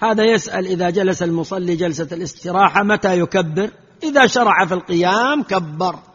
هذا يسأل إذا جلس المصلي جلسة الاستراحة متى يكبر؟ إذا شرع في القيام كبر،